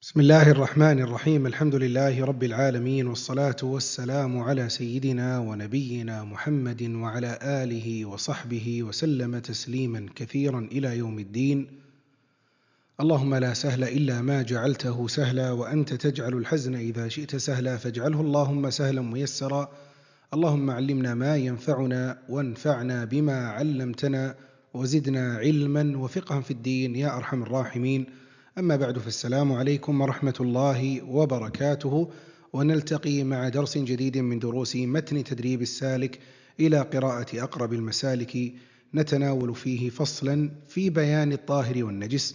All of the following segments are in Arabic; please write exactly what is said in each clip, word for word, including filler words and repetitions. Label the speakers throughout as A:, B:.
A: بسم الله الرحمن الرحيم. الحمد لله رب العالمين، والصلاة والسلام على سيدنا ونبينا محمد وعلى آله وصحبه وسلم تسليما كثيرا إلى يوم الدين. اللهم لا سهل إلا ما جعلته سهلا، وأنت تجعل الحزن إذا شئت سهلا، فاجعله اللهم سهلا ميسرا. اللهم علمنا ما ينفعنا وانفعنا بما علمتنا وزدنا علما وفقها في الدين يا أرحم الراحمين. أما بعد، فالسلام عليكم ورحمة الله وبركاته، ونلتقي مع درس جديد من دروس متن تدريب السالك إلى قراءة أقرب المسالك، نتناول فيه فصلا في بيان الطاهر والنجس.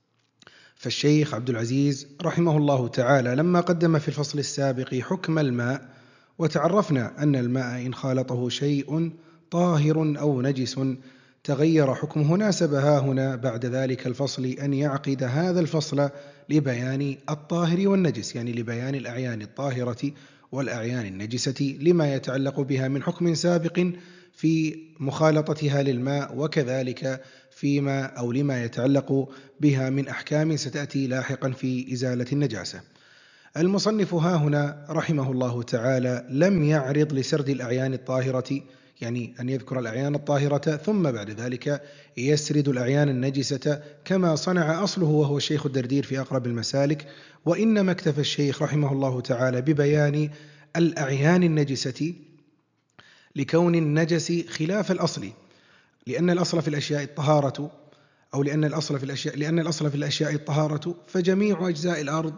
A: فالشيخ عبد العزيز رحمه الله تعالى لما قدم في الفصل السابق حكم الماء، وتعرفنا أن الماء إن خالطه شيء طاهر أو نجس تغير حكمه، ناسب ها هنا بعد ذلك الفصل أن يعقد هذا الفصل لبيان الطاهر والنجس، يعني لبيان الأعيان الطاهرة والأعيان النجسة لما يتعلق بها من حكم سابق في مخالطتها للماء، وكذلك فيما أو لما يتعلق بها من أحكام ستأتي لاحقا في إزالة النجاسة. المصنف ها هنا رحمه الله تعالى لم يعرض لسرد الأعيان الطاهرة، يعني أن يذكر الأعيان الطاهرة ثم بعد ذلك يسرد الأعيان النجسة كما صنع أصله وهو الشيخ الدردير في أقرب المسالك، وإنما اكتفى الشيخ رحمه الله تعالى ببيان الأعيان النجسة لكون النجس خلاف الأصل، لأن الأصل في الأشياء الطهارة، أو لأن الأصل في الأشياء لأن الأصل في الأشياء الطهارة، فجميع أجزاء الأرض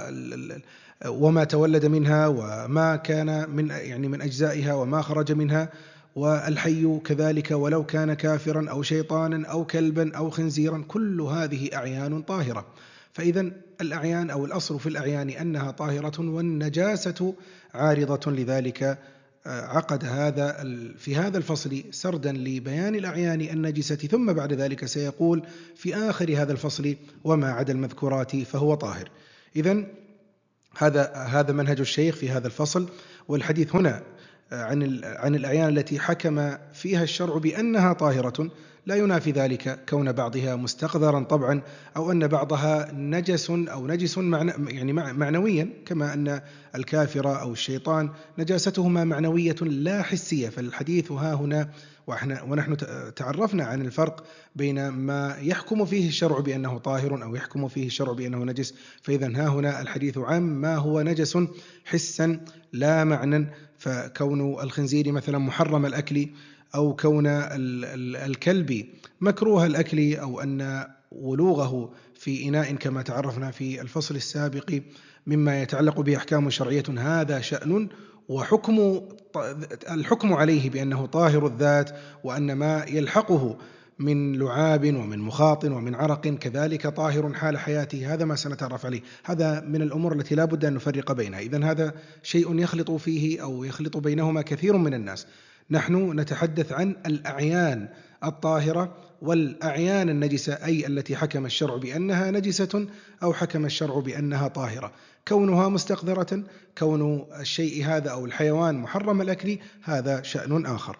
A: وما تولد منها وما كان من يعني من أجزائها وما خرج منها، والحي كذلك ولو كان كافرا أو شيطانا أو كلبا أو خنزيرا، كل هذه أعيان طاهرة. فإذا الأعيان أو الأصل في الأعيان أنها طاهرة، والنجاسة عارضة لذلك. عقد هذا في هذا الفصل سردا لبيان الأعيان النجسة، ثم بعد ذلك سيقول في آخر هذا الفصل وما عدا المذكورات فهو طاهر. إذن هذا هذا منهج الشيخ في هذا الفصل، والحديث هنا عن عن الأعيان التي حكم فيها الشرع بأنها طاهرة، لا ينافي ذلك كون بعضها مستقذرا طبعا، أو أن بعضها نجس أو نجس معنى يعني معنويا، كما أن الكافر أو الشيطان نجاستهما معنوية لا حسية. فالحديث ها هنا ونحن تعرفنا عن الفرق بين ما يحكم فيه الشرع بأنه طاهر أو يحكم فيه الشرع بأنه نجس، فإذا ها هنا الحديث عن ما هو نجس حسا لا معنى، فكون الخنزير مثلا محرم الأكل، أو كون الكلب مكروه الأكل، أو أن ولوغه في إناء كما تعرفنا في الفصل السابق مما يتعلق بأحكام شرعية، هذا شأن، وحكم الحكم عليه بأنه طاهر الذات، وأن ما يلحقه من لعاب ومن مخاط ومن عرق كذلك طاهر حال حياته، هذا ما سنتعرف عليه. هذا من الأمور التي لا بد أن نفرق بينها. إذن هذا شيء يخلط فيه أو يخلط بينهما كثير من الناس. نحن نتحدث عن الأعيان الطاهرة والأعيان النجسة، أي التي حكم الشرع بأنها نجسة أو حكم الشرع بأنها طاهرة. كونها مستقذرة، كون الشيء هذا أو الحيوان محرم الأكل، هذا شأن آخر.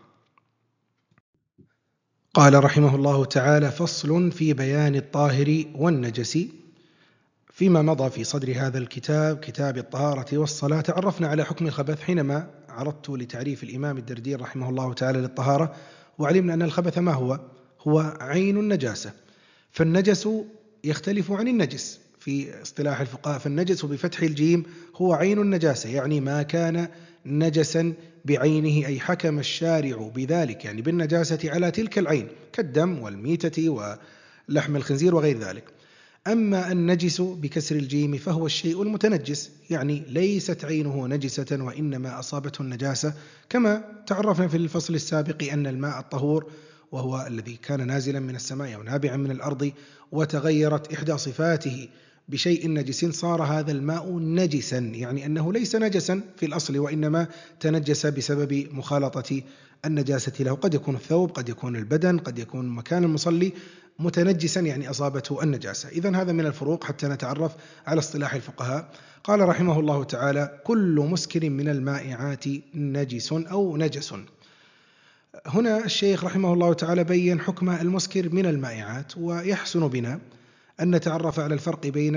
A: قال رحمه الله تعالى: فصل في بيان الطاهر والنجس. فيما مضى في صدر هذا الكتاب، كتاب الطهارة والصلاة، تعرفنا على حكم الخبث حينما عرضت لتعريف الإمام الدردير رحمه الله تعالى للطهارة، وعلمنا أن الخبث ما هو؟ هو عين النجاسة. فالنجس يختلف عن النجس في اصطلاح الفقهاء، فالنجس بفتح الجيم هو عين النجاسة، يعني ما كان نجسا بعينه، أي حكم الشارع بذلك يعني بالنجاسة على تلك العين، كالدم والميتة ولحم الخنزير وغير ذلك. أما النجس بكسر الجيم فهو الشيء المتنجس، يعني ليست عينه نجسة وإنما أصابته النجاسة، كما تعرفنا في الفصل السابق أن الماء الطهور وهو الذي كان نازلا من السماء أو نابعا من الأرض، وتغيرت إحدى صفاته بشيء نجس، صار هذا الماء نجسا، يعني أنه ليس نجسا في الأصل وإنما تنجس بسبب مخالطة النجاسة له. قد يكون الثوب، قد يكون البدن، قد يكون مكان المصلي متنجسا، يعني أصابته النجاسة. إذن هذا من الفروق حتى نتعرف على اصطلاح الفقهاء. قال رحمه الله تعالى: كل مسكر من المائعات نجس أو نجس. هنا الشيخ رحمه الله تعالى بين حكم المسكر من المائعات، ويحسن بنا أن نتعرف على الفرق بين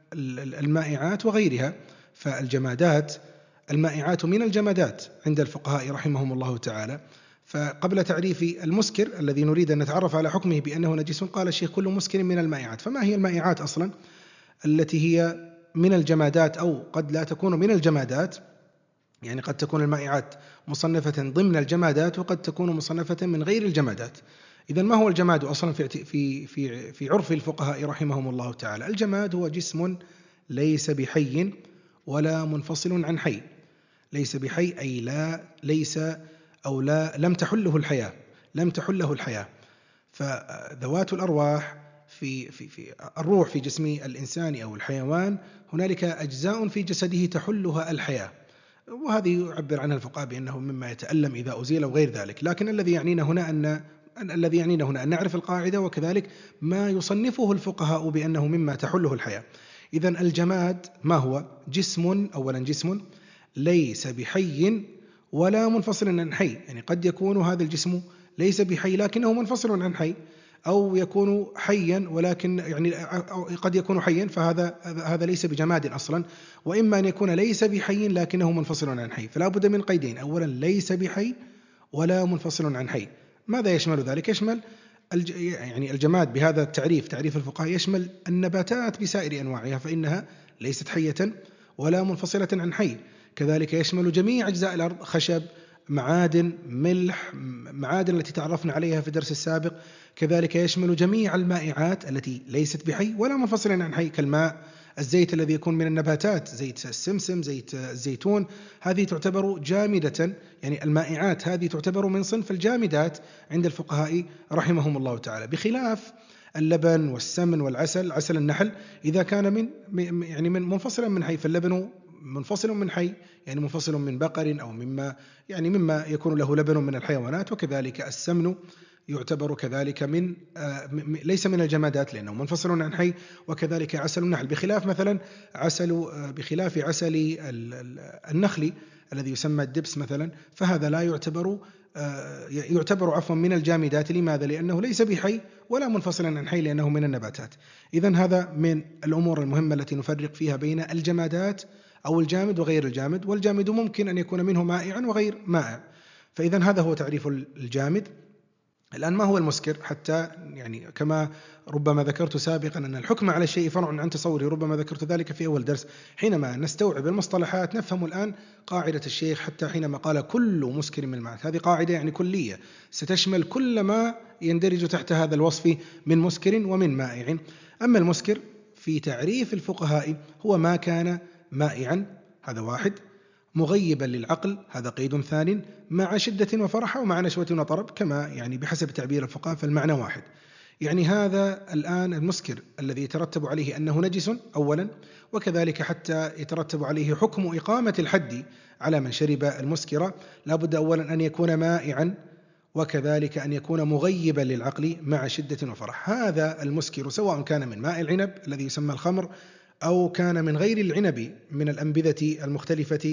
A: المائعات وغيرها. فالجمادات المائعات من الجمادات عند الفقهاء رحمهم الله تعالى. فقبل تعريف المسكر الذي نريد أن نتعرف على حكمه بأنه نجس، قال الشيخ كل مسكر من المائعات. فما هي المائعات أصلا التي هي من الجمادات أو قد لا تكون من الجمادات؟ يعني قد تكون المائعات مصنفة ضمن الجمادات وقد تكون مصنفة من غير الجمادات. إذن ما هو الجماد أصلا في في في في عرف الفقهاء رحمهم الله تعالى؟ الجماد هو جسم ليس بحي ولا منفصل عن حي. ليس بحي أي لا ليس أو لا لم تحله الحياة، لم تحله الحياة. فذوات الأرواح في في في الروح في جسم الإنسان أو الحيوان هنالك أجزاء في جسده تحلها الحياة، وهذه يعبر عنها الفقهاء بأنه مما يتألم إذا أزيل وغير ذلك. لكن الذي يعنينا هنا أن الذي يعنينا هنا أن نعرف القاعدة وكذلك ما يصنفه الفقهاء بأنه مما تحله الحياة. إذن الجماد ما هو؟ جسم، أولا جسم ليس بحي ولا منفصل عن حي. يعني قد يكون هذا الجسم ليس بحي لكنه منفصل عن حي، أو يكون حيا ولكن يعني قد يكون حيا، فهذا هذا ليس بجماد أصلا. وإما أن يكون ليس بحي لكنه منفصل عن حي. فلا بد من قيدين: أولا ليس بحي ولا منفصل عن حي. ماذا يشمل ذلك؟ يشمل الج... يعني الجماد بهذا التعريف، تعريف الفقهاء، يشمل النباتات بسائر أنواعها فإنها ليست حية ولا منفصلة عن حي. كذلك يشمل جميع أجزاء الأرض: خشب، معادن، ملح، معادن التي تعرفنا عليها في الدرس السابق. كذلك يشمل جميع المائعات التي ليست بحي ولا منفصلة عن حي كالماء، الزيت الذي يكون من النباتات، زيت السمسم، زيت الزيتون، هذه تعتبر جامدة. يعني المائعات هذه تعتبر من صنف الجامدات عند الفقهاء رحمهم الله تعالى، بخلاف اللبن والسمن والعسل، عسل النحل إذا كان من يعني من منفصلا من حي. فاللبن منفصل من حي، يعني منفصل من بقر أو مما يعني مما يكون له لبن من الحيوانات. وكذلك السمن يعتبر كذلك من آه ليس من الجمادات لأنه منفصل عن حي. وكذلك عسل النحل، بخلاف مثلا عسل آه بخلاف عسل النخل الذي يسمى الدبس مثلا، فهذا لا يعتبر آه يعتبر عفوا من الجامدات. لماذا؟ لأنه ليس بحي ولا منفصلا عن حي لأنه من النباتات. إذن هذا من الأمور المهمة التي نفرق فيها بين الجمادات أو الجامد وغير الجامد. والجامد ممكن أن يكون منه مائع وغير مائع. فإذن هذا هو تعريف الجامد. الآن ما هو المسكر؟ حتى يعني كما ربما ذكرت سابقا أن الحكم على الشيء فرع عن تصوره، ربما ذكرت ذلك في أول درس. حينما نستوعب المصطلحات نفهم الآن قاعدة الشيخ، حتى حينما قال كل مسكر من المائعات، هذه قاعدة يعني كلية ستشمل كل ما يندرج تحت هذا الوصف من مسكر ومن مائع. أما المسكر في تعريف الفقهاء هو ما كان مائعا، هذا واحد، مغيبا للعقل، هذا قيد ثاني، مع شدة وفرحة ومع نشوة وطرب، كما يعني بحسب تعبير الفقهاء فالمعنى واحد. يعني هذا الآن المسكر الذي يترتب عليه أنه نجس أولا، وكذلك حتى يترتب عليه حكم إقامة الحد على من شرب المسكر لا بد أولا أن يكون مائعا، وكذلك أن يكون مغيبا للعقل مع شدة وفرح. هذا المسكر سواء كان من ماء العنب الذي يسمى الخمر أو كان من غير العنب من الأنبذة المختلفة،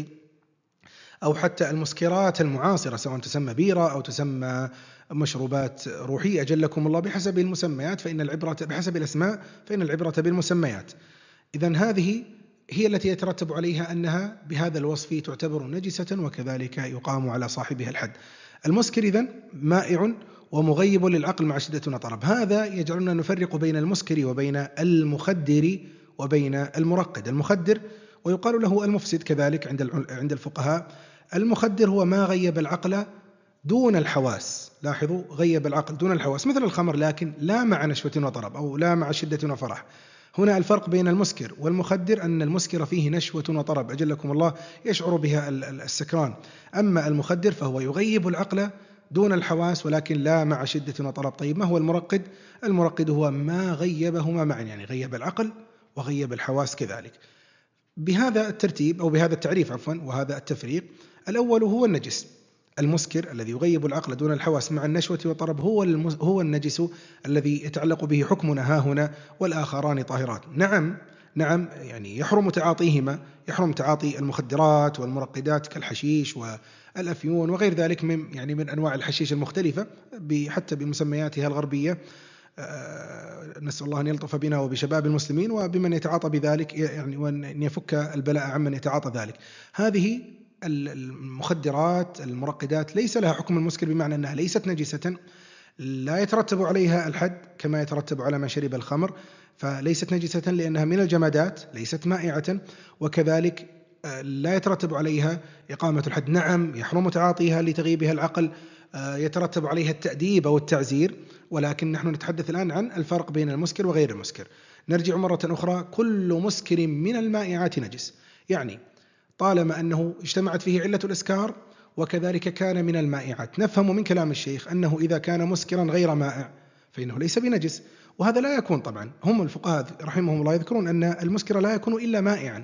A: أو حتى المسكرات المعاصرة سواء تسمى بيرة أو تسمى مشروبات روحية أجلكم الله، بحسب المسميات فإن العبرة بحسب الأسماء فإن العبرة بالمسميات. إذن هذه هي التي يترتب عليها أنها بهذا الوصف تعتبر نجسة وكذلك يقام على صاحبها الحد. المسكر إذن مائع ومغيب للعقل مع شدة وطرب. هذا يجعلنا نفرق بين المسكر وبين المخدر وبين المرقد. المخدر ويقال له المفسد كذلك عند عند الفقهاء. المخدر هو ما غيب العقل دون الحواس، لاحظوا غيب العقل دون الحواس، مثل الخمر لكن لا مع نشوة وطرب أو لا مع شدة وفرح. هنا الفرق بين المسكر والمخدر أن المسكر فيه نشوة وطرب أجلكم الله يشعر بها السكران، أما المخدر فهو يغيب العقل دون الحواس ولكن لا مع شدة وطرب. طيب ما هو المرقد؟ المرقد هو ما غيبهما معا، يعني غيب العقل وغيب الحواس كذلك. بهذا الترتيب أو بهذا التعريف عفوا وهذا التفريق، الأول هو النجس المسكر الذي يغيب العقل دون الحواس مع النشوة والطرب، هو هو النجس الذي يتعلق به حكمنا ها هنا، والآخران طاهرات. نعم نعم يعني يحرم تعاطيهما، يحرم تعاطي المخدرات والمرقدات كالحشيش والأفيون وغير ذلك من يعني من أنواع الحشيش المختلفة حتى بمسمياتها الغربية، نسأل الله أن يلطف بنا وبشباب المسلمين وبمن يتعاطى بذلك، يعني وأن يفك البلاء عمن يتعاطى ذلك. هذه المخدرات المرقدات ليس لها حكم المسكر، بمعنى أنها ليست نجسة، لا يترتب عليها الحد كما يترتب على من شرب الخمر، فليست نجسة لأنها من الجمادات ليست مائعة، وكذلك لا يترتب عليها إقامة الحد. نعم يحرم تعاطيها لتغييبها العقل، يترتب عليها التأديب أو التعزير، ولكن نحن نتحدث الآن عن الفرق بين المسكر وغير المسكر. نرجع مرة أخرى، كل مسكر من المائعات نجس، يعني طالما أنه اجتمعت فيه علة الإسكار وكذلك كان من المائعات. نفهم من كلام الشيخ أنه إذا كان مسكرا غير مائع فإنه ليس بنجس، وهذا لا يكون طبعا. هم الفقهاء رحمهم الله يذكرون أن المسكر لا يكون إلا مائعا،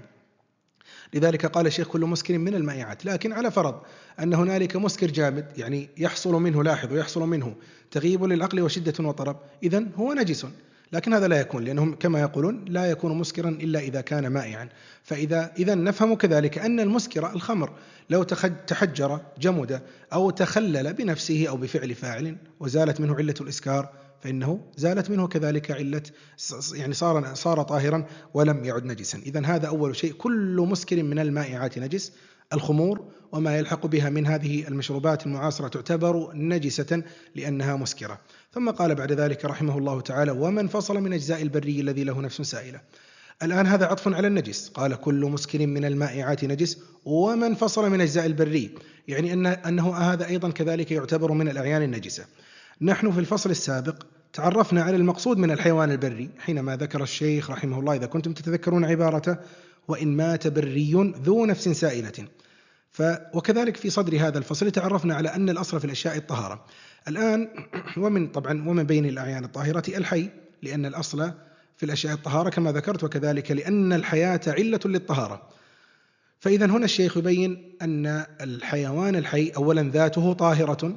A: لذلك قال الشيخ كل مسكر من المائعات. لكن على فرض أن هنالك مسكر جامد، يعني يحصل منه، لاحظوا، يحصل منه تغييب للعقل وشدة وطرب، إذن هو نجس، لكن هذا لا يكون، لأنهم كما يقولون لا يكون مسكرا إلا إذا كان مائعا. فإذا إذا نفهم كذلك أن المسكر الخمر لو تحجر جمد أو تخلل بنفسه أو بفعل فاعل وزالت منه علة الإسكار فإنه زالت منه كذلك علة، يعني صار صار طاهرا ولم يعد نجسا. إذن هذا أول شيء، كل مسكر من المائعات نجس. الخمور وما يلحق بها من هذه المشروبات المعاصرة تعتبر نجسة لأنها مسكرة. ثم قال بعد ذلك رحمه الله تعالى: ومن فصل من أجزاء البري الذي له نفس سائلة. الآن هذا عطف على النجس، قال كل مسكر من المائعات نجس ومن فصل من أجزاء البري، يعني أن أنه هذا أيضا كذلك يعتبر من الأعيان النجسة. نحن في الفصل السابق تعرفنا على المقصود من الحيوان البري حينما ذكر الشيخ رحمه الله، إذا كنتم تتذكرون عبارته: وإن مات بري ذو نفس سائلة. ف وكذلك في صدر هذا الفصل تعرفنا على أن الأصل في الأشياء الطهارة. الآن ومن طبعا ومن بين الأعيان الطاهرة الحي، لأن الأصل في الأشياء الطهارة كما ذكرت، وكذلك لأن الحياة علة للطهارة. فإذا هنا الشيخ يبين أن الحيوان الحي أولا ذاته طاهرة،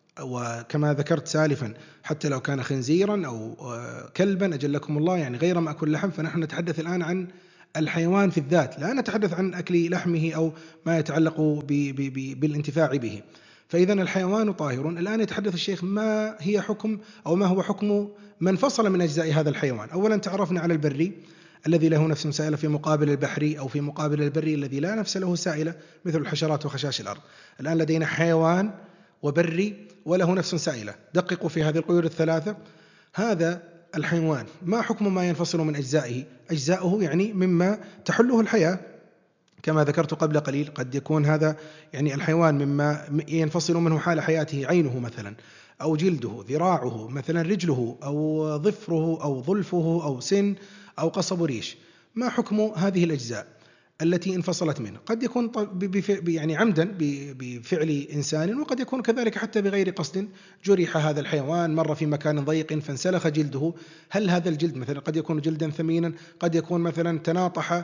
A: وكما ذكرت سالفا حتى لو كان خنزيرا أو كلبا أجلكم الله، يعني غير مأكل لحم. فنحن نتحدث الآن عن الحيوان في الذات، لا نتحدث عن أكل لحمه أو ما يتعلق ب ب ب بالانتفاع به. فإذا الحيوان طاهر. الآن يتحدث الشيخ ما هي حكم أو ما هو حكم من فصل من أجزاء هذا الحيوان. أولا تعرفنا على البري الذي له نفس سائلة في مقابل البحري أو في مقابل البري الذي لا نفس له سائلة مثل الحشرات وخشاش الأرض. الآن لدينا حيوان وبري وله نفس سائلة. دققوا في هذه القيود الثلاثة. هذا الحيوان ما حكم ما ينفصل من أجزائه؟ أجزاؤه يعني مما تحله الحياة كما ذكرت قبل قليل. قد يكون هذا يعني الحيوان مما ينفصل منه حال حياته عينه مثلا، أو جلده، ذراعه مثلا، رجله أو ظفره أو ظلفه أو سن أو قصب ريش. ما حكم هذه الأجزاء التي انفصلت منه؟ قد يكون يعني عمدا بفعل إنسان، وقد يكون كذلك حتى بغير قصد. جرح هذا الحيوان، مر في مكان ضيق فانسلخ جلده. هل هذا الجلد مثلا قد يكون جلدا ثمينا، قد يكون مثلا تناطح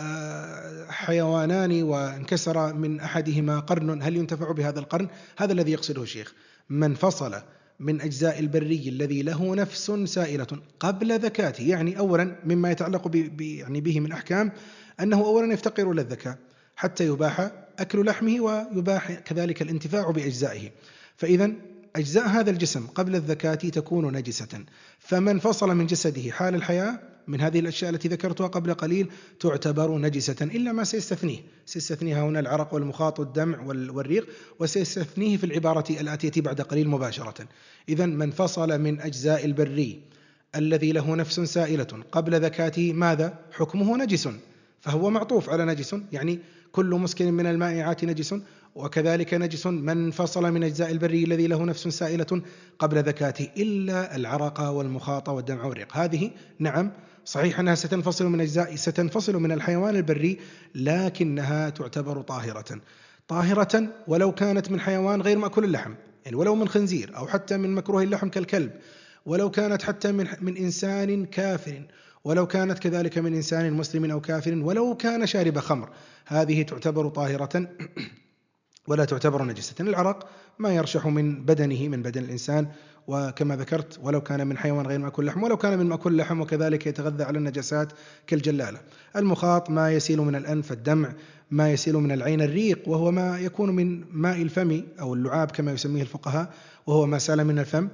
A: حيوانان وانكسر من أحدهما قرن، هل ينتفع بهذا القرن؟ هذا الذي يقصده الشيخ. من فصل من أجزاء البري الذي له نفس سائلة قبل ذكاته، يعني أولا مما يتعلق يعني به من أحكام أنه أولا يفتقر إلى الذكاء حتى يباح أكل لحمه ويباح كذلك الانتفاع بأجزائه. فإذا أجزاء هذا الجسم قبل الذكاة تكون نجسة. فمن فصل من جسده حال الحياة من هذه الأشياء التي ذكرتها قبل قليل تعتبر نجسة، إلا ما سيستثنيه. سيستثنيها هنا العرق والمخاط والدمع والريق، وسيستثنيه في العبارة الآتية بعد قليل مباشرة. إذن من فصل من أجزاء البري الذي له نفس سائلة قبل ذكاته ماذا؟ حكمه نجس، فهو معطوف على نجس، يعني كل مسكر من المائعات نجس، وكذلك نجس من فصل من أجزاء البري الذي له نفس سائلة قبل ذكاته إلا العرق والمخاط والدمع والريق. هذه نعم صحيح أنها ستنفصل من أجزاء ستنفصل من الحيوان البري، لكنها تعتبر طاهرة طاهرة ولو كانت من حيوان غير مأكول اللحم، يعني ولو من خنزير أو حتى من مكروه اللحم كالكلب، ولو كانت حتى من من إنسان كافر، ولو كانت كذلك من إنسان مسلم أو كافر، ولو كان شارب خمر، هذه تعتبر طاهرة ولا تعتبر نجسة. العرق ما يرشح من بدنه من بدن الإنسان، وكما ذكرت ولو كان من حيوان غير مأكول لحم، ولو كان من مأكول لحم وكذلك يتغذى على النجاسات كالجلالة. المخاط ما يسيل من الأنف، الدمع ما يسيل من العين، الريق وهو ما يكون من ماء الفم أو اللعاب كما يسميه الفقهاء، وهو ما سال من الفم،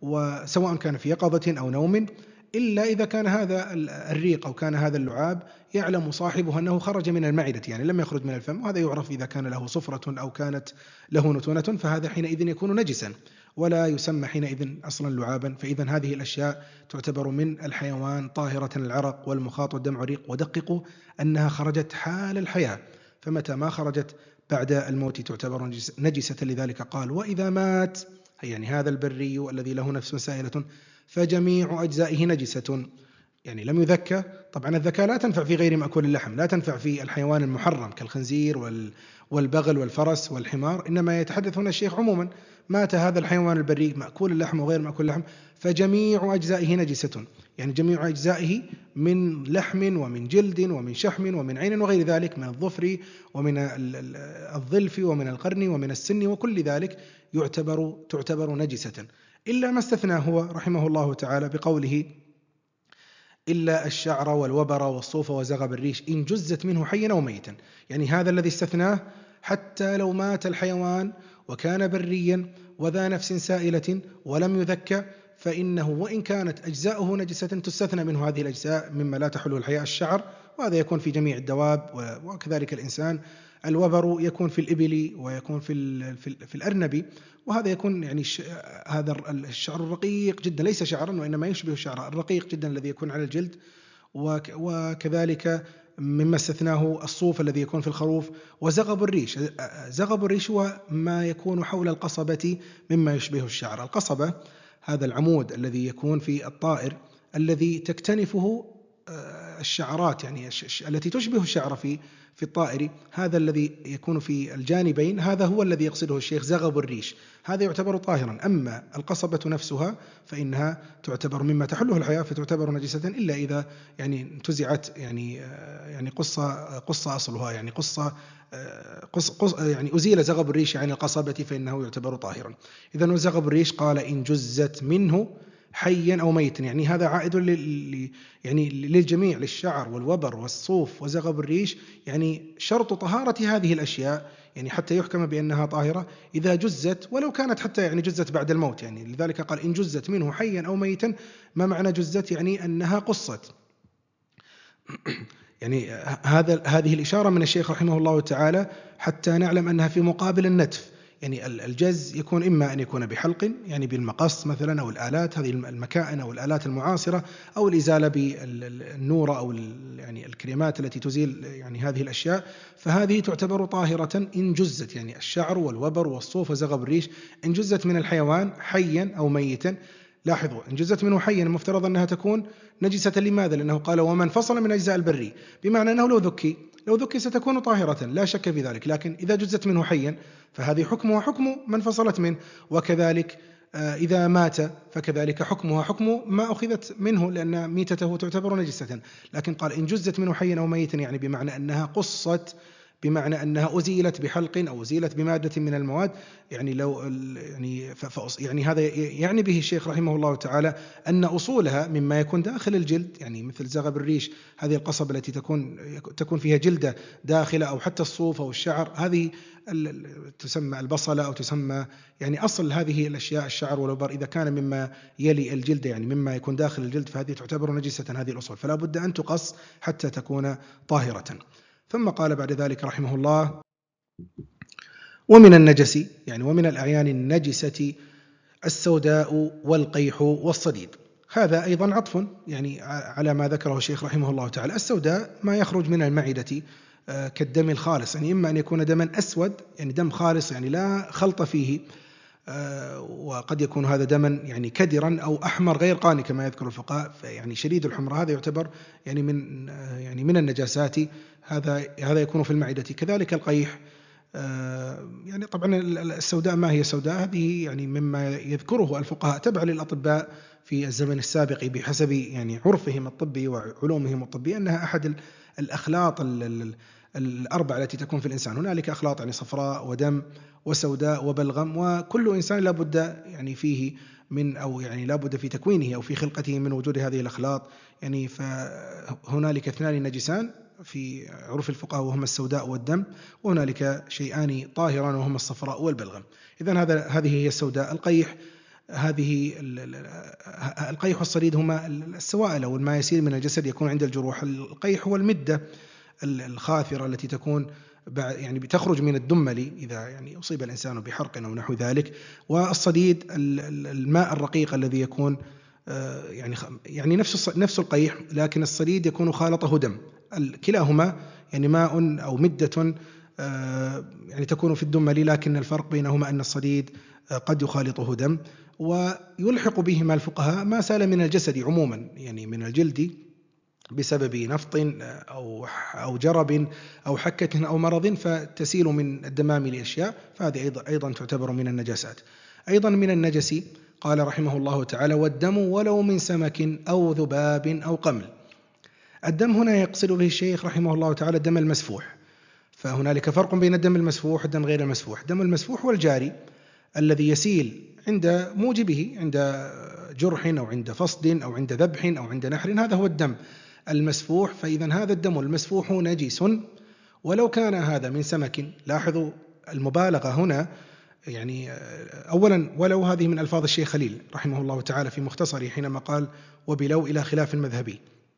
A: وسواء كان في يقظة أو نوم، إلا إذا كان هذا الريق أو كان هذا اللعاب يعلم صاحبه أنه خرج من المعدة، يعني لم يخرج من الفم، وهذا يعرف إذا كان له صفرة أو كانت له نتونة، فهذا حينئذ يكون نجسا ولا يسمى حينئذ أصلا لعابا. فإذا هذه الأشياء تعتبر من الحيوان طاهرة، العرق والمخاط والدم والريق، ودققوا أنها خرجت حال الحياة، فمتى ما خرجت بعد الموت تعتبر نجسة. لذلك قال وإذا مات، يعني هذا البري الذي له نفس سائلة، فجميع أجزائه نجسة، يعني لم يذكى. طبعا الذكاء لا تنفع في غير مأكول اللحم، لا تنفع في الحيوان المحرم كالخنزير والبغل والفرس والحمار، إنما يتحدث هنا الشيخ عموما، مات هذا الحيوان البري مأكول اللحم وغير مأكول اللحم فجميع أجزائه نجسة، يعني جميع أجزائه من لحم ومن جلد ومن شحم ومن عين وغير ذلك، من الظفر ومن الظلف ومن القرن ومن السن وكل ذلك يعتبر تعتبر نجسة، إلا ما استثناه هو رحمه الله تعالى بقوله إلا الشعر والوبر والصوف وزغب الريش إن جزت منه حيا أو ميتا. يعني هذا الذي استثناه حتى لو مات الحيوان وكان بريا وذا نفس سائلة ولم يذكى، فإنه وإن كانت أجزاؤه نجسة تستثنى منه هذه الأجزاء مما لا تحل الحياء، الشعر، وهذا يكون في جميع الدواب وكذلك الإنسان، الوبر يكون في الإبل ويكون في في الأرنب، وهذا يكون يعني هذا الشعر الرقيق جدا، ليس شعرا وإنما يشبه الشعر الرقيق جدا الذي يكون على الجلد، وكذلك مما استثناه الصوف الذي يكون في الخروف، وزغب الريش. زغب الريش هو ما يكون حول القصبة مما يشبه الشعر. القصبة هذا العمود الذي يكون في الطائر الذي تكتنفه الشعرات، يعني التي تشبه الشعر في في الطائر، هذا الذي يكون في الجانبين، هذا هو الذي يقصده الشيخ زغب الريش، هذا يعتبر طاهرا. أما القصبة نفسها فإنها تعتبر مما تحله الحياة فتعتبر نجسة، إلا إذا يعني انتزعت، يعني يعني قصة قصة أصلها، يعني قصة قص قص يعني أزيل زغب الريش عن القصبة فإنه يعتبر طاهرا. إذن وزغب الريش قال إن جزت منه حيا أو ميتا، يعني هذا عائد ل يعني للجميع، للشعر والوبر والصوف وزغب الريش، يعني شرط طهارة هذه الأشياء يعني حتى يحكم بأنها طاهرة إذا جزت، ولو كانت حتى يعني جزت بعد الموت، يعني لذلك قال إن جزت منه حيا أو ميتا. ما معنى جزت؟ يعني أنها قصت. يعني هذا هذه الإشارة من الشيخ رحمه الله تعالى حتى نعلم أنها في مقابل النتف. يعني الجز يكون إما أن يكون بحلق، يعني بالمقص مثلا، أو الآلات هذه المكائن أو الآلات المعاصرة، أو الإزالة بالنورة أو يعني الكريمات التي تزيل يعني هذه الأشياء، فهذه تعتبر طاهرة إن جزت، يعني الشعر والوبر والصوف وزغب الريش إن جزت من الحيوان حيا أو ميتا. لاحظوا إن جزت منه حيا المفترض أنها تكون نجسة. لماذا؟ لأنه قال ومن فصل من أجزاء البري، بمعنى أنه لو ذكي لو ذكي ستكون طاهرة لا شك في ذلك، لكن إذا جزت منه حيا فهذه حكمها حكم من فصلت منه، وكذلك إذا مات فكذلك حكمها حكم ما أخذت منه لأن ميتته تعتبر نجسة. لكن قال إن جزت منه حيا أو ميتا، يعني بمعنى أنها قصت، بمعنى أنها أزيلت بحلق أو أزيلت بمادة من المواد، يعني لو يعني يعني هذا يعني به الشيخ رحمه الله تعالى أن أصولها مما يكون داخل الجلد، يعني مثل زغب الريش، هذه القصبة التي تكون تكون فيها جلدة داخلة، أو حتى الصوف أو الشعر، هذه تسمى البصلة أو تسمى يعني أصل هذه الأشياء الشعر والوبر، إذا كان مما يلي الجلد يعني مما يكون داخل الجلد فهذه تعتبر نجسة هذه الأصول، فلا بد أن تقص حتى تكون طاهرة. ثم قال بعد ذلك رحمه الله ومن النجس، يعني ومن الأعيان النجسة السوداء والقيح والصديد. هذا أيضا عطف يعني على ما ذكره الشيخ رحمه الله تعالى. السوداء ما يخرج من المعدة كالدم الخالص، يعني إما أن يكون دما أسود، يعني دم خالص يعني لا خلط فيه، وقد يكون هذا دما يعني كدرا أو أحمر غير قاني كما يذكر الفقهاء، يعني شديد الحمرة، هذا يعتبر يعني من يعني من النجاسات، هذا هذا يكون في المعدة. كذلك القيح، يعني طبعا السوداء ما هي سوداء، هذه يعني مما يذكره الفقهاء تبع للأطباء في الزمن السابق بحسب يعني عرفهم الطبي وعلومهم الطبية، أنها أحد الأخلاط الأربعة التي تكون في الإنسان. هنالك أخلاط يعني صفراء ودم وسوداء وبلغم، وكل إنسان لا بد يعني فيه من أو يعني لا بد في تكوينه أو في خلقته من وجود هذه الأخلاط، يعني فهنالك اثنان نجسان في عرف الفقهاء وهما السوداء والدم، وهنالك شيئان طاهران وهما الصفراء والبلغم. إذن هذا هذه هي السوداء. القيح هذه القيح والصديد هما السوائل أو الماء يسير من الجسد يكون عند الجروح. القيح هو المدة الخاثرة التي تكون يعني بتخرج من الدمل إذا يعني أصيب الإنسان بحرق أو نحو ذلك. والصديد الماء الرقيق الذي يكون يعني يعني نفس نفس القيح، لكن الصديد يكون خالطه دم. كلاهما يعني ماء أو مدة يعني تكون في الدمل، لكن الفرق بينهما أن الصديد قد يخالطه دم. ويلحق بهما الفقهاء ما سال من الجسد عموما، يعني من الجلد بسبب نفط أو أو جرب أو حكة أو مرض فتسيل من الدمام لأشياء، فهذه أيضا أيضا تعتبر من النجاسات. أيضا من النجس قال رحمه الله تعالى: والدم ولو من سمك أو ذباب أو قمل. الدم هنا يقصد به الشيخ رحمه الله تعالى الدم المسفوح، فهنالك فرق بين الدم المسفوح والدم غير المسفوح. الدم المسفوح هو الجاري الذي يسيل عند موجبه، عند جرح أو عند فصد أو عند ذبح أو عند نحر، هذا هو الدم المسفوح. فإذا هذا الدم المسفوح نجس ولو كان هذا من سمك. لاحظوا المبالغة هنا، يعني أولا ولو هذه من ألفاظ الشيخ خليل رحمه الله تعالى في مختصره حينما قال وبلو إلى خلاف المذهبي.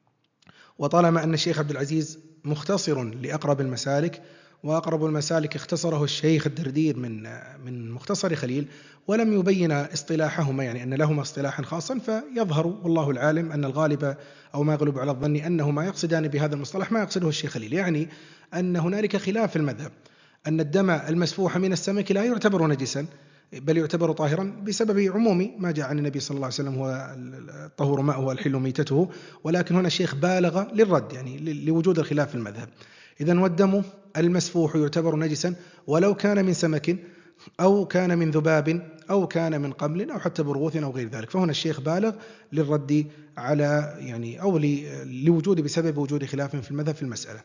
A: وطالما أن الشيخ عبد العزيز مختصر لأقرب المسالك، وأقرب المسالك اختصره الشيخ الدردير من من مختصر خليل، ولم يبين اصطلاحهما، يعني أن لهما اصطلاحا خاصا، فيظهر والله العالم أن الغالب أو ما يغلب على الظن أنهما يقصدان بهذا المصطلح ما يقصده الشيخ خليل، يعني أن هنالك خلاف في المذهب، أن الدم المسفوح من السمك لا يعتبر نجسا بل يعتبر طاهرا بسبب عموم ما جاء عن النبي صلى الله عليه وسلم هو الطهور ماءه والحل ميتته. ولكن هنا الشيخ بالغ للرد، يعني لوجود الخلاف في المذهب. إذن والدم المسفوح يعتبر نجسا ولو كان من سمك أو كان من ذباب أو كان من قمل أو حتى برغوث أو غير ذلك. فهنا الشيخ بالغ للرد على يعني أو لوجود بسبب وجود خلاف في المذهب في المسألة.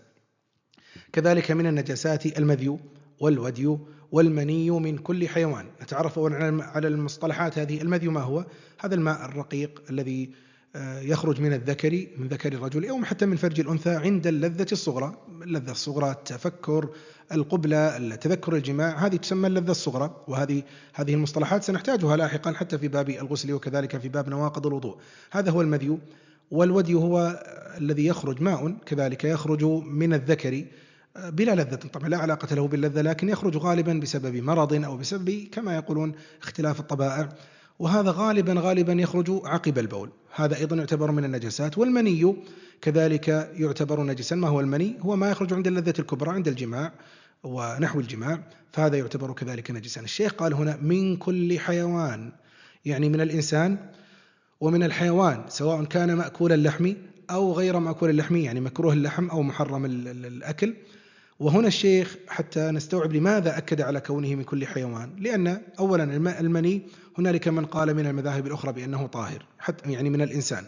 A: كذلك من النجاسات المذي والودي والمني من كل حيوان. نتعرف على المصطلحات هذه. المذي ما هو؟ هذا الماء الرقيق الذي يخرج من الذكر من ذكر الرجل أو حتى من فرج الأنثى عند اللذة الصغرى. اللذة الصغرى التفكر، القبلة، تذكر الجماع، هذه تسمى اللذة الصغرى. وهذه هذه المصطلحات سنحتاجها لاحقا حتى في باب الغسل وكذلك في باب نواقض الوضوء. هذا هو المذي. والودي هو الذي يخرج ماء كذلك يخرج من الذكر بلا لذة، طبعا لا علاقة له باللذة، لكن يخرج غالبا بسبب مرض أو بسبب كما يقولون اختلاف الطبائع، وهذا غالبا غالبا يخرج عقب البول. هذا أيضا يعتبر من النجاسات. والمني كذلك يعتبر نجسا. ما هو المني؟ هو ما يخرج عند اللذة الكبرى عند الجماع ونحو الجماع، فهذا يعتبر كذلك نجسا. الشيخ قال هنا من كل حيوان، يعني من الإنسان ومن الحيوان، سواء كان مأكول اللحم أو غير مأكول اللحم، يعني مكروه اللحم أو محرم الأكل. وهنا الشيخ حتى نستوعب لماذا أكد على كونه من كل حيوان، لأن أولا المني هنالك من قال من المذاهب الأخرى بأنه طاهر حتى يعني من الإنسان،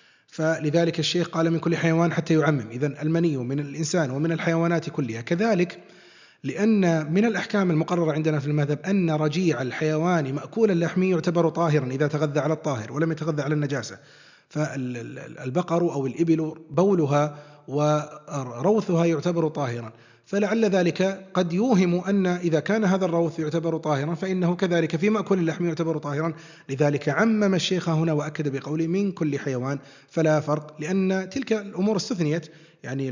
A: فلذلك الشيخ قال من كل حيوان حتى يعمم. إذن المني من الإنسان ومن الحيوانات كلها. كذلك لأن من الأحكام المقررة عندنا في المذهب أن رجيع الحيوان مأكول اللحم يعتبر طاهرا إذا تغذى على الطاهر ولم يتغذى على النجاسة. فالبقر أو الإبل بولها وروثها يعتبر طاهرا، فلعل ذلك قد يوهم أن إذا كان هذا الروث يعتبر طاهرا فإنه كذلك في مأكل اللحم يعتبر طاهرا. لذلك عمم الشيخ هنا وأكد بقوله من كل حيوان، فلا فرق، لأن تلك الأمور استثنيت، يعني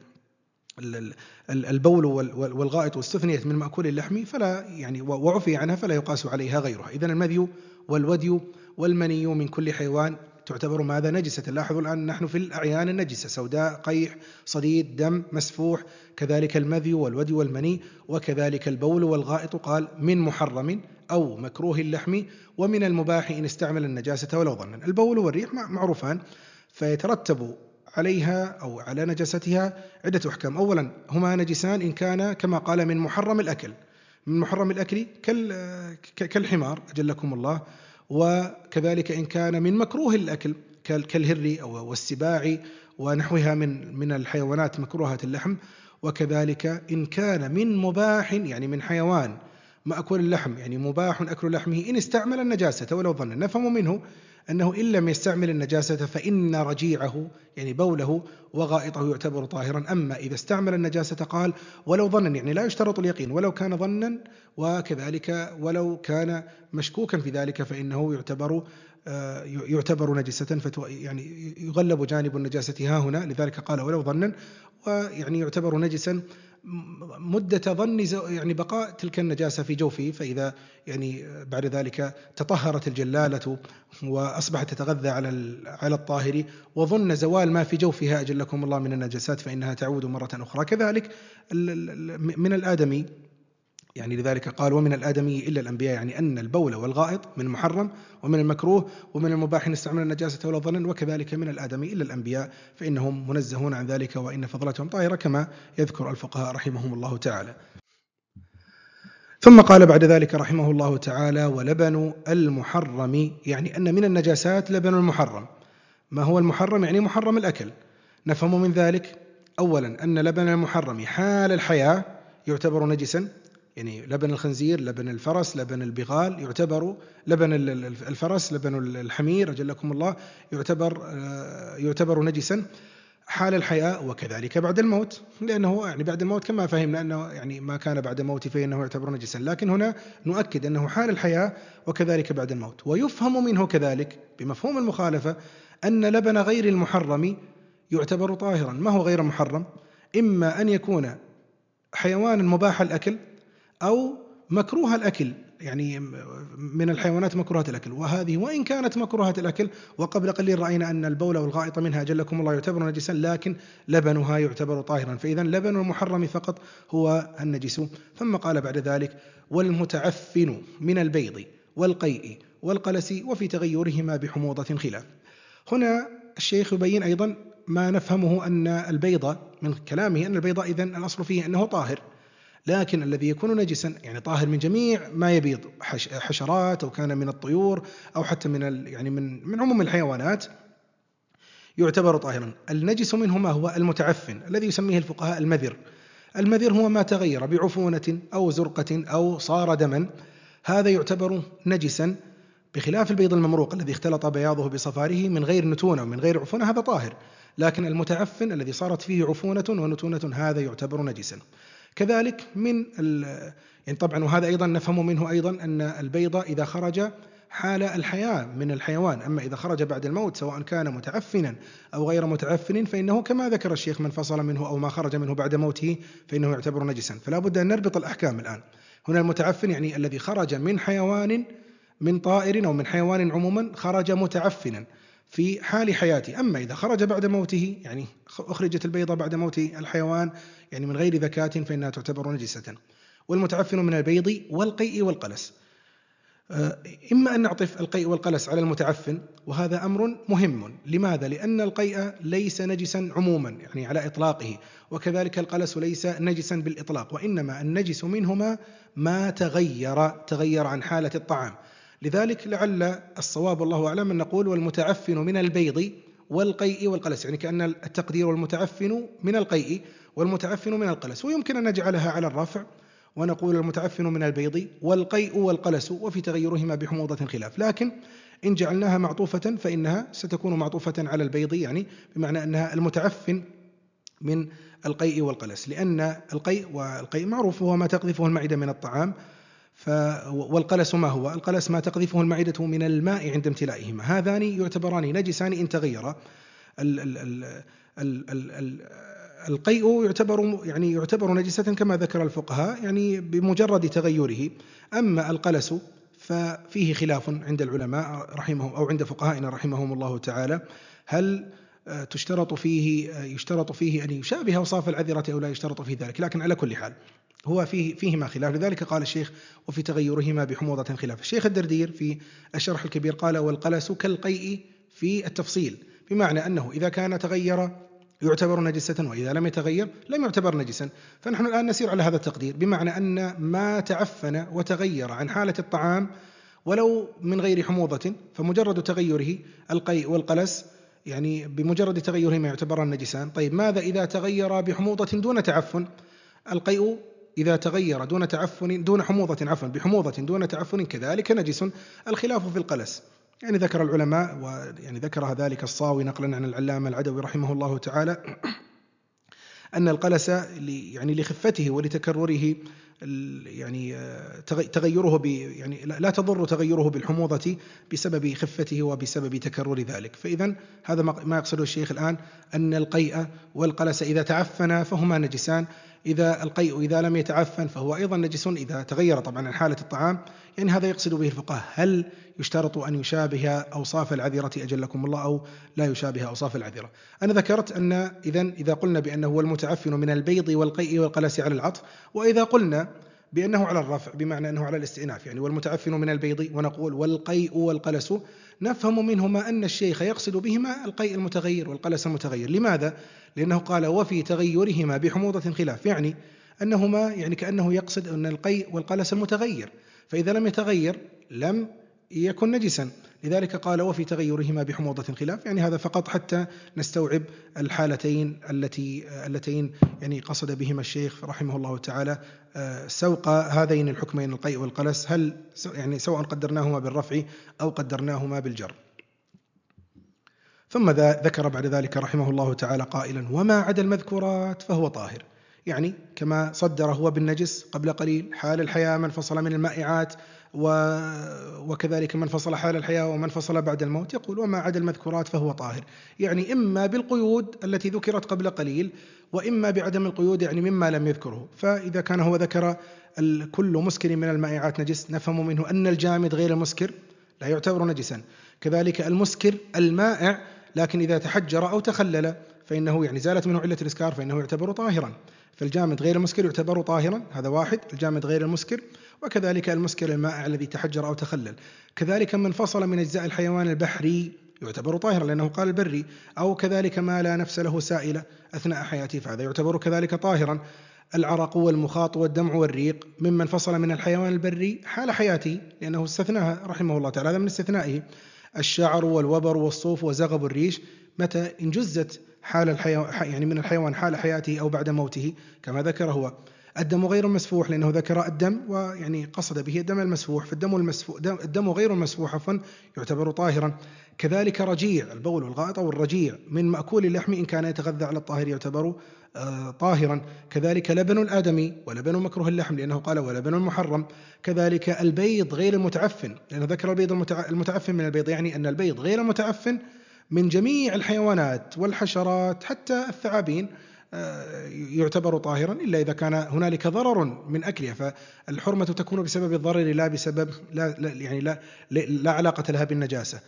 A: البول والغائط واستثنيت من مأكول اللحم، فلا يعني وعفي عنها فلا يقاس عليها غيرها. إذن المذي والودي والمني من كل حيوان تعتبر ماذا؟ نجسة. لاحظوا الآن نحن في الأعيان النجسة: سوداء، قيح، صديد، دم مسفوح، كذلك المذي والودي والمني، وكذلك البول والغائط قال من محرم أو مكروه اللحم، ومن المباح إن استعمل النجاسة ولو ظنا. البول والريح معروفان، فيترتب عليها أو على نجاستها عدة أحكام. أولا هما نجسان إن كان كما قال من محرم الأكل، من محرم الأكل كالحمار أجلكم الله، وكذلك إن كان من مكروه الأكل كالهر أو والسباع ونحوها من من الحيوانات مكروهة اللحم، وكذلك إن كان من مباح يعني من حيوان مأكول اللحم، يعني مباح أكل لحمه إن استعمل النجاسة ولو ظن. نفهم منه أنه إن لم يستعمل النجاسة فإن رجيعه يعني بوله وغائطه يعتبر طاهرا. أما إذا استعمل النجاسة قال ولو ظنا، يعني لا يشترط اليقين، ولو كان ظنا وكذلك ولو كان مشكوكا في ذلك فإنه يعتبر يعتبر نجسة، يعني يغلب جانب النجاسة ها هنا، لذلك قال ولو ظنا، ويعني يعتبر نجسا مدة ظن يعني بقاء تلك النجاسة في جوفه، فإذا يعني بعد ذلك تطهرت الجلالة وأصبحت تتغذى على على الطاهر وظن زوال ما في جوفها أجلكم الله من النجاسات فإنها تعود مرة أخرى. كذلك من الآدمي، يعني لذلك قال ومن الآدمي إلا الأنبياء، يعني أن البول والغائط من المحرم ومن المكروه ومن المباح نستعمل النجاسة ولا ظنا، وكذلك من الآدمي إلا الأنبياء فإنهم منزهون عن ذلك وإن فضلتهم طاهرة كما يذكر الفقهاء رحمهم الله تعالى. ثم قال بعد ذلك رحمه الله تعالى ولبن المحرم، يعني أن من النجاسات لبن المحرم. ما هو المحرم؟ يعني محرم الأكل. نفهم من ذلك أولا أن لبن المحرم حال الحياة يعتبر نجسا، يعني لبن الخنزير، لبن الفرس، لبن البغال يعتبر، لبن الفرس، لبن الحمير أجلكم الله يعتبر يعتبر نجسا حال الحياة وكذلك بعد الموت، لأنه يعني بعد الموت كما فهمنا أنه يعني ما كان بعد موت فإنه يعتبر نجسا، لكن هنا نؤكد أنه حال الحياة وكذلك بعد الموت. ويفهم منه كذلك بمفهوم المخالفة أن لبن غير المحرم يعتبر طاهرا. ما هو غير محرم؟ إما أن يكون حيوانا مباح الأكل أو مكروه الأكل، يعني من الحيوانات مكروهة الأكل، وهذه وإن كانت مكروهة الأكل وقبل قليل رأينا أن البول والغائط منها أجلكم الله يعتبر نجسا لكن لبنها يعتبر طاهرا، فإذا لبن المحرم فقط هو النجس. ثم قال بعد ذلك والمتعفن من البيض والقيء والقلس وفي تغيرهما بحموضة خلاف. هنا الشيخ يبين أيضا ما نفهمه أن البيض من كلامه أن البيض إذن الأصل فيه أنه طاهر، لكن الذي يكون نجسا يعني طاهر من جميع ما يبيض، حشرات أو كان من الطيور أو حتى من يعني من من عموم الحيوانات يعتبر طاهرا. النجس منه ما هو المتعفن الذي يسميه الفقهاء المذر. المذر هو ما تغير بعفونة أو زرقة أو صار دما، هذا يعتبر نجسا، بخلاف البيض الممروق الذي اختلط بياضه بصفاره من غير نتونة ومن غير عفونة هذا طاهر، لكن المتعفن الذي صارت فيه عفونة ونتونة هذا يعتبر نجسا. كذلك من يعني طبعا وهذا أيضا نفهم منه أيضا أن البيض إذا خرج حال الحياة من الحيوان، أما إذا خرج بعد الموت سواء كان متعفنا أو غير متعفن فإنه كما ذكر الشيخ من فصل منه أو ما خرج منه بعد موته فإنه يعتبر نجسا. فلا بد أن نربط الأحكام الآن. هنا المتعفن يعني الذي خرج من حيوان من طائر أو من حيوان عموما خرج متعفنا في حال حياته، أما إذا خرج بعد موته يعني أخرجت البيضة بعد موت الحيوان يعني من غير ذكاة فإنها تعتبر نجسة. والمتعفن من البيض والقيء والقلس، إما أن نعطف القيء والقلس على المتعفن وهذا أمر مهم. لماذا؟ لأن القيء ليس نجسا عموما يعني على إطلاقه، وكذلك القلس ليس نجسا بالإطلاق، وإنما النجس منهما ما تغير تغير عن حالة الطعام. لذلك لعل الصواب الله أعلم أن نقول والمتعفن من البيض والقيء والقلس، يعني كأن التقدير والمتعفن من القيء والمتعفن من القلس، ويمكن أن نجعلها على الرفع ونقول المتعفن من البيض والقيء والقلس وفي تغيرهما بحموضة خلاف. لكن إن جعلناها معطوفة فإنها ستكون معطوفة على البيض، يعني بمعنى أنها المتعفن من القيء والقلس، لأن القيء والقيء معروف هو ما تقذفه المعدة من الطعام، ف والقلس ما هو؟ القلس ما تقذفه المعدة من الماء عند امتلائهما، هذان يعتبران نجسان إن تغيرا. ال ال ال ال ال ال القيء يعتبر يعني يعتبر نجسة كما ذكر الفقهاء يعني بمجرد تغيره، أما القلس ففيه خلاف عند العلماء رحمهم أو عند فقهائنا رحمهم الله تعالى، هل تشترط فيه يشترط فيه أن يشابه أوصاف العذرة أو لا يشترط فيه ذلك، لكن على كل حال هو فيه فيهما خلاف. لذلك قال الشيخ وفي تغيرهما بحموضة خلاف. الشيخ الدردير في الشرح الكبير قال والقلس كالقيء في التفصيل، بمعنى أنه إذا كان تغير يعتبر نجسة وإذا لم يتغير لم يعتبر نجسا. فنحن الآن نسير على هذا التقدير، بمعنى أن ما تعفن وتغير عن حالة الطعام ولو من غير حموضة فمجرد تغيره القيء والقلس يعني بمجرد تغيرهما يعتبران نجسان. طيب ماذا إذا تغير بحموضة دون تعفن؟ القيء إذا تغير دون تعفن دون حموضة عفوا بحموضة دون تعفن كذلك نجس. الخلاف في القلس، يعني ذكر العلماء، ويعني ذكرها ذلك الصاوي نقلا عن العلامة العدوي رحمه الله تعالى، أن القلس يعني لخفته ولتكرره يعني تغيره يعني لا تضر تغيره بالحموضة بسبب خفته وبسبب تكرر ذلك. فإذا هذا ما يقصده الشيخ الآن، أن القيء والقلس إذا تعفنا فهما نجسان، إذا القيء إذا لم يتعفن فهو أيضا نجس إذا تغير طبعا عن حالة الطعام. يعني هذا يقصد به الفقهاء، هل يشترط أن يشابه أوصاف العذرة أجلكم الله أو لا يشابه أوصاف العذرة؟ أنا ذكرت أن إذن إذا قلنا بأنه هو المتعفن من البيض والقيء والقلس على العطف، وإذا قلنا بأنه على الرفع بمعنى أنه على الاستئناف، يعني والمتعفن من البيض ونقول والقيء والقلس، نفهم منهما أن الشيخ يقصد بهما القيء المتغير والقلس المتغير. لماذا؟ لأنه قال وفي تغيرهما بحموضة خلاف، يعني أنهما يعني كأنه يقصد أن القيء والقلس المتغير، فإذا لم يتغير لم يكن نجسا، لذلك قال وفي تغيرهما بحموضة خلاف. يعني هذا فقط حتى نستوعب الحالتين التي اللتين يعني قصد بهما الشيخ رحمه الله تعالى سوق هذين الحكمين القيء والقلس، هل يعني سواء قدرناهما بالرفع أو قدرناهما بالجر. ثم ذكر بعد ذلك رحمه الله تعالى قائلا وما عدا المذكورات فهو طاهر، يعني كما صدر هو بالنجس قبل قليل حال الحياة من فصل من المائعات، وكذلك من فصل حال الحياة ومن فصل بعد الموت، يقول وما عدا المذكورات فهو طاهر، يعني إما بالقيود التي ذكرت قبل قليل وإما بعدم القيود، يعني مما لم يذكره. فإذا كان هو ذكر كل مسكر من المائعات نجس، نفهم منه أن الجامد غير المسكر لا يعتبر نجسا، كذلك المسكر المائع لكن إذا تحجر أو تخلل فإنه يعني زالت منه علة الإسكار فإنه يعتبر طاهرا. فالجامد غير المسكر يعتبر طاهرا، هذا واحد، الجامد غير المسكر، وكذلك المسكر المائع الذي تحجر أو تخلل. كذلك من فصل من أجزاء الحيوان البحري يعتبر طاهرا لأنه قال البري، أو كذلك ما لا نفس له سائلة أثناء حياته فهذا يعتبر كذلك طاهرا. العرق والمخاط والدمع والريق ممن فصل من الحيوان البري حال حياته لأنه استثناها رحمه الله تعالى، هذا من استثنائه. الشعر والوبر والصوف وزغب الريش متى انجزت حال الحيوان يعني من الحيوان حال حياته أو بعد موته كما ذكر هو. الدم غير المسفوح لأنه ذكر الدم ويعني قصد به الدم المسفوح، فالدم المسفوح الدم غير المسفوح عفوا يعتبر طاهرا. كذلك رجيع البول والغائط أو الرجيع من مأكول اللحم إن كان يتغذى على الطاهر يعتبر آه طاهرا. كذلك لبن الآدمي ولبن مكروه اللحم لأنه قال ولبن محرم. كذلك البيض غير المتعفن لأنه ذكر البيض المتعفن من البيض، يعني أن البيض غير المتعفن من جميع الحيوانات والحشرات حتى الثعابين يعتبر طاهرا إلا إذا كان هنالك ضرر من أكلها، فالحرمة تكون بسبب الضرر لا بسبب لا يعني لا لا علاقة لها بالنجاسة.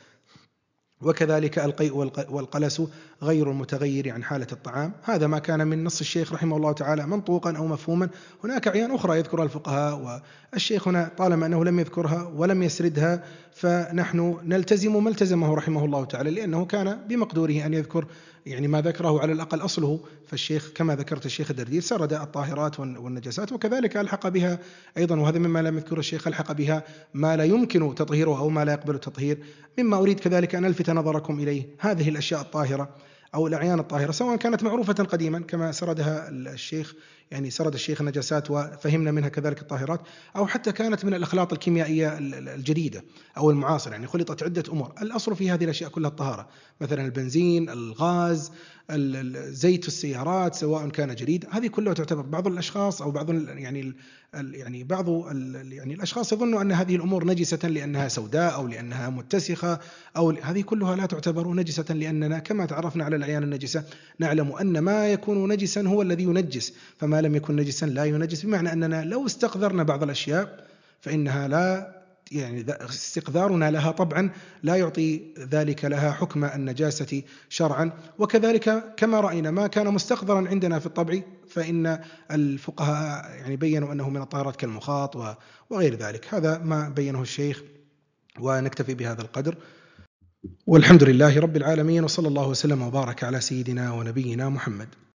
A: وكذلك القيء والقلس غير المتغير عن حالة الطعام. هذا ما كان من نص الشيخ رحمه الله تعالى منطوقا أو مفهوما. هناك أعيان أخرى يذكرها الفقهاء والشيخ هنا طالما أنه لم يذكرها ولم يسردها فنحن نلتزم ما التزمه رحمه الله تعالى، لأنه كان بمقدوره أن يذكر يعني ما ذكره على الأقل أصله. فالشيخ كما ذكرت الشيخ الدردير سرد الطاهرات والنجاسات، وكذلك ألحق بها أيضا، وهذا مما لم يذكر الشيخ، ألحق بها ما لا يمكن تطهيره أو ما لا يقبل التطهير. مما أريد كذلك أن ألفت نظركم إليه هذه الأشياء الطاهرة أو الأعيان الطاهرة سواء كانت معروفة قديما كما سردها الشيخ، يعني سرد الشيخ النجاسات وفهمنا منها كذلك الطاهرات، أو حتى كانت من الأخلاط الكيميائية الجديدة أو المعاصرة، يعني خلطت عدة أمور. الأصل في هذه الأشياء كلها الطهارة، مثلا البنزين، الغاز، زيت السيارات سواء كان جديد، هذه كلها تعتبر. بعض الأشخاص أو بعض يعني يعني بعض يعني الأشخاص يظنوا أن هذه الأمور نجسة لأنها سوداء أو لأنها متسخة، أو هذه كلها لا تعتبر نجسة، لأننا كما تعرفنا على الأعيان النجسة نعلم أن ما يكون نجسا هو الذي ينجس، فما لم يكن نجسا لا ينجس، بمعنى أننا لو استقذرنا بعض الأشياء فإنها لا يعني استقذارنا لها طبعا لا يعطي ذلك لها حكم النجاسة شرعا. وكذلك كما رأينا ما كان مستقذرا عندنا في الطبع فإن الفقهاء يعني بيّنوا أنه من الطاهرات كالمخاط وغير ذلك. هذا ما بيّنه الشيخ، ونكتفي بهذا القدر، والحمد لله رب العالمين، وصلى الله وسلم وبارك على سيدنا ونبينا محمد.